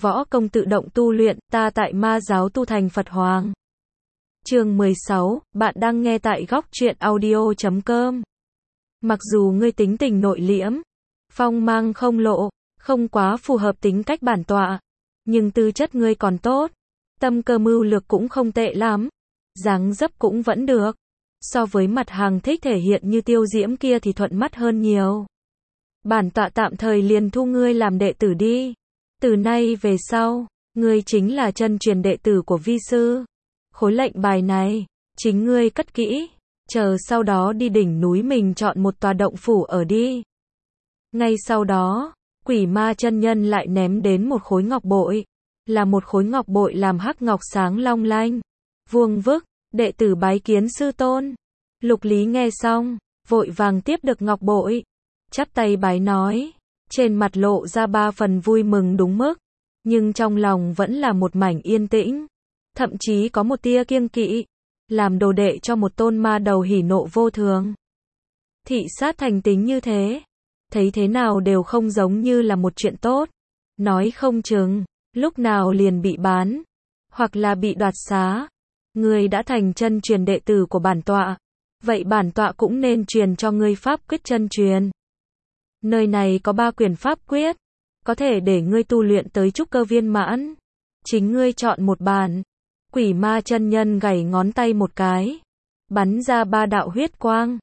võ công tự động tu luyện, ta tại ma giáo tu thành Phật Hoàng. Chương 16, bạn đang nghe tại góc truyện audio.com. Mặc dù ngươi tính tình nội liễm, phong mang không lộ, không quá phù hợp tính cách bản tọa, nhưng tư chất ngươi còn tốt, tâm cơ mưu lược cũng không tệ lắm, dáng dấp cũng vẫn được. So với mặt hàng thích thể hiện như Tiêu Diễm kia thì thuận mắt hơn nhiều. Bản tọa tạm thời liền thu ngươi làm đệ tử đi. Từ nay về sau, ngươi chính là chân truyền đệ tử của vi sư. Khối lệnh bài này, chính ngươi cất kỹ, chờ sau đó đi đỉnh núi mình chọn một tòa động phủ ở đi. Ngay sau đó, Quỷ Ma chân nhân lại ném đến một khối ngọc bội, là một khối ngọc bội làm hắc ngọc sáng long lanh. Vuông vức, đệ tử bái kiến sư tôn. Lục Lý nghe xong, vội vàng tiếp được ngọc bội, chắp tay bái nói, trên mặt lộ ra 3 phần vui mừng đúng mức, nhưng trong lòng vẫn là một mảnh yên tĩnh, thậm chí có một tia kiêng kỵ, làm đồ đệ cho một tôn ma đầu hỉ nộ vô thường. Thị sát thành tính như thế, thấy thế nào đều không giống như là một chuyện tốt, nói không chừng, lúc nào liền bị bán, hoặc là bị đoạt xá. Ngươi đã thành chân truyền đệ tử của bản tọa, vậy bản tọa cũng nên truyền cho ngươi pháp quyết chân truyền. Nơi này có 3 quyển pháp quyết, có thể để ngươi tu luyện tới trúc cơ viên mãn. Chính ngươi chọn một bản. Quỷ Ma chân nhân gảy ngón tay một cái, bắn ra 3 đạo huyết quang.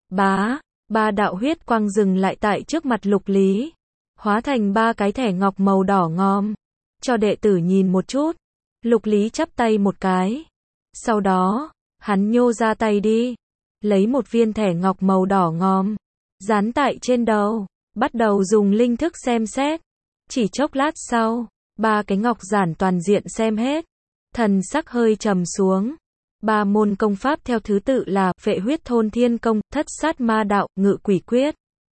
Ba đạo huyết quang dừng lại tại trước mặt Lục Lý, hóa thành 3 cái thẻ ngọc màu đỏ ngòm. Cho đệ tử nhìn một chút. Lục Lý chắp tay một cái. Sau đó, hắn nhô ra tay đi, lấy một viên thẻ ngọc màu đỏ ngòm, dán tại trên đầu, bắt đầu dùng linh thức xem xét. Chỉ chốc lát sau, 3 cái ngọc giản toàn diện xem hết, thần sắc hơi trầm xuống. 3 môn công pháp theo thứ tự là Phệ Huyết Thôn Thiên Công, Thất Sát Ma Đạo, Ngự Quỷ Quyết.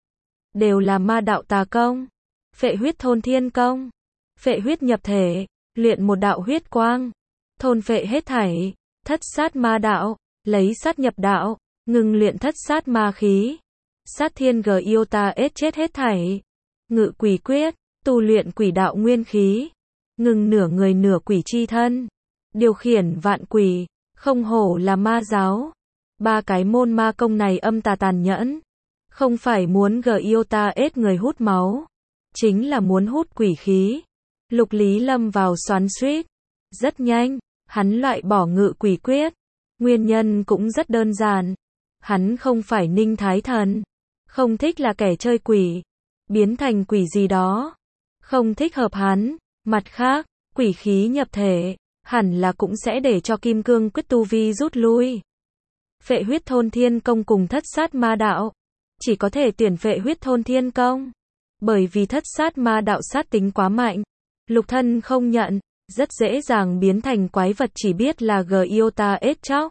Đều là ma đạo tà công. Phệ Huyết Thôn Thiên Công, phệ huyết nhập thể, luyện một đạo huyết quang, thôn phệ hết thảy. Thất Sát Ma Đạo, lấy sát nhập đạo, ngừng luyện thất sát ma khí. Sát thiên giota chết hết thảy. Ngự Quỷ Quyết, tu luyện quỷ đạo nguyên khí, ngừng nửa người nửa quỷ chi thân, điều khiển vạn quỷ, không hổ là ma giáo. 3 cái môn ma công này âm tà tàn nhẫn, không phải muốn giota người hút máu, chính là muốn hút quỷ khí. Lục Lý lâm vào xoắn xuýt, rất nhanh, hắn loại bỏ Ngự Quỷ Quyết. Nguyên nhân cũng rất đơn giản, hắn không phải Ninh Thái Thần, không thích là kẻ chơi quỷ, biến thành quỷ gì đó, không thích hợp hắn. Mặt khác, quỷ khí nhập thể, hẳn là cũng sẽ để cho Kim Cương Quyết tu vi rút lui. Phệ Huyết Thôn Thiên Công cùng Thất Sát Ma Đạo, chỉ có thể tuyển Phệ Huyết Thôn Thiên Công, bởi vì Thất Sát Ma Đạo sát tính quá mạnh, lục thân không nhận, rất dễ dàng biến thành quái vật chỉ biết là giota chóc.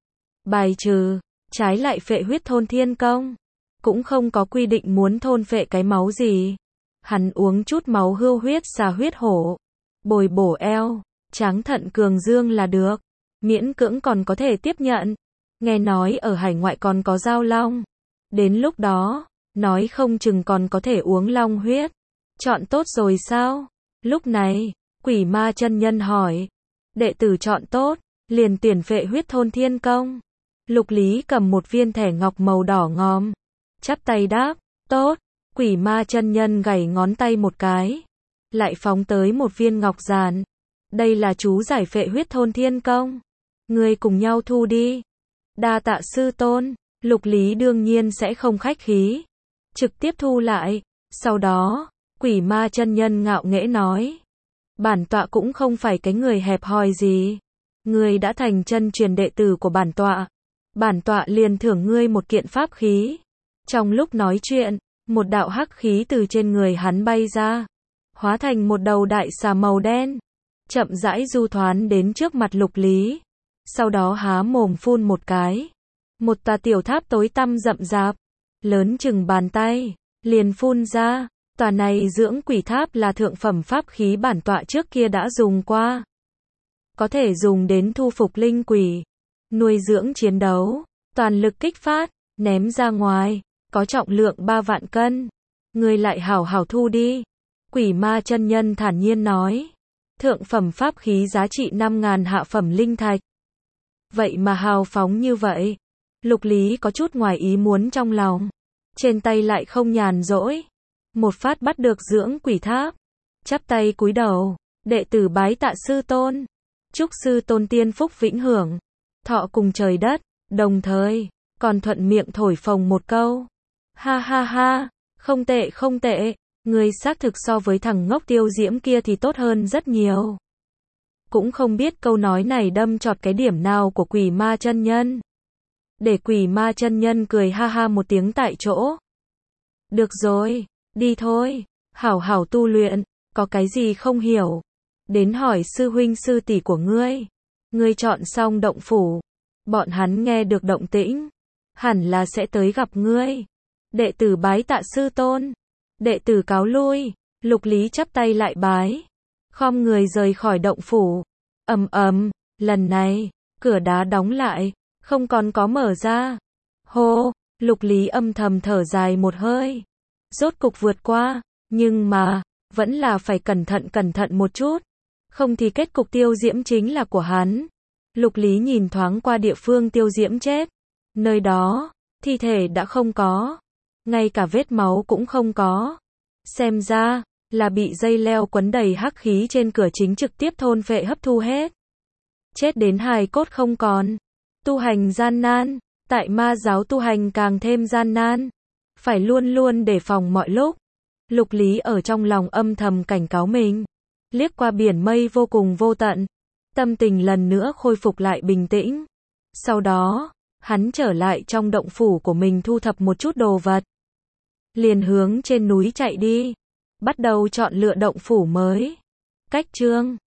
Bài trừ, trái lại Phệ Huyết Thôn Thiên Công, cũng không có quy định muốn thôn phệ cái máu gì. Hắn uống chút máu hươu huyết xà huyết hổ, bồi bổ eo, tráng thận cường dương là được, miễn cưỡng còn có thể tiếp nhận. Nghe nói ở hải ngoại còn có giao long, đến lúc đó, nói không chừng còn có thể uống long huyết. Chọn tốt rồi sao? Lúc này, Quỷ Ma chân nhân hỏi. Đệ tử chọn tốt, liền tuyển Phệ Huyết Thôn Thiên Công. Lục Lý cầm một viên thẻ ngọc màu đỏ ngòm, chắp tay đáp, tốt. Quỷ Ma chân nhân gảy ngón tay một cái, lại phóng tới một viên ngọc giản. Đây là chú giải Phệ Huyết Thôn Thiên Công, ngươi cùng nhau thu đi. Đa tạ sư tôn. Lục Lý đương nhiên sẽ không khách khí, trực tiếp thu lại. Sau đó, Quỷ Ma chân nhân ngạo nghễ nói, bản tọa cũng không phải cái người hẹp hòi gì, ngươi đã thành chân truyền đệ tử của bản tọa liền thưởng ngươi một kiện pháp khí. Trong lúc nói chuyện, một đạo hắc khí từ trên người hắn bay ra, hóa thành một đầu đại xà màu đen, chậm rãi du thoán đến trước mặt Lục Lý, sau đó há mồm phun một cái, một tòa tiểu tháp tối tăm rậm rạp, lớn chừng bàn tay, liền phun ra. Tòa này dưỡng quỷ tháp là thượng phẩm pháp khí bản tọa trước kia đã dùng qua, có thể dùng đến thu phục linh quỷ, nuôi dưỡng chiến đấu, toàn lực kích phát, ném ra ngoài, có trọng lượng 3 vạn cân. Ngươi lại hảo hảo thu đi. Quỷ Ma chân nhân thản nhiên nói. thượng phẩm pháp khí giá trị 5.000 hạ phẩm linh thạch. Vậy mà hào phóng như vậy. Lục Lý có chút ngoài ý muốn trong lòng. Trên tay lại không nhàn rỗi. Một phát bắt được dưỡng quỷ tháp. Chắp tay cúi đầu. Đệ tử bái tạ sư tôn. Chúc sư tôn tiên phúc vĩnh hưởng. Thọ cùng trời đất. Đồng thời, còn thuận miệng thổi phồng một câu. Ha ha ha, không tệ không tệ. Người xác thực so với thằng ngốc Tiêu Diễm kia thì tốt hơn rất nhiều. Cũng không biết câu nói này đâm chọt cái điểm nào của Quỷ Ma chân nhân. Để Quỷ Ma chân nhân cười ha ha một tiếng tại chỗ. Được rồi, đi thôi, hảo hảo tu luyện, có cái gì không hiểu. Đến hỏi sư huynh sư tỷ của ngươi. Ngươi chọn xong động phủ. Bọn hắn nghe được động tĩnh. Hẳn là sẽ tới gặp ngươi. Đệ tử bái tạ sư tôn. Đệ tử cáo lui. Lục Lý chắp tay lại bái. Khom người rời khỏi động phủ. Ầm ầm, lần này, cửa đá đóng lại, không còn có mở ra. Hô, Lục Lý âm thầm thở dài một hơi. Rốt cục vượt qua, nhưng mà, vẫn là phải cẩn thận một chút. Không thì kết cục Tiêu Diễm chính là của hắn. Lục Lý nhìn thoáng qua địa phương Tiêu Diễm chết. Nơi đó, thi thể đã không có. Ngay cả vết máu cũng không có. Xem ra, là bị dây leo quấn đầy hắc khí trên cửa chính trực tiếp thôn phệ hấp thu hết. Chết đến hài cốt không còn. Tu hành gian nan, tại ma giáo tu hành càng thêm gian nan. Phải luôn luôn đề phòng mọi lúc. Lục Lý ở trong lòng âm thầm cảnh cáo mình. Liếc qua biển mây vô cùng vô tận. Tâm tình lần nữa khôi phục lại bình tĩnh. Sau đó, hắn trở lại trong động phủ của mình thu thập một chút đồ vật. Liền hướng trên núi chạy đi. Bắt đầu chọn lựa động phủ mới. Cách chương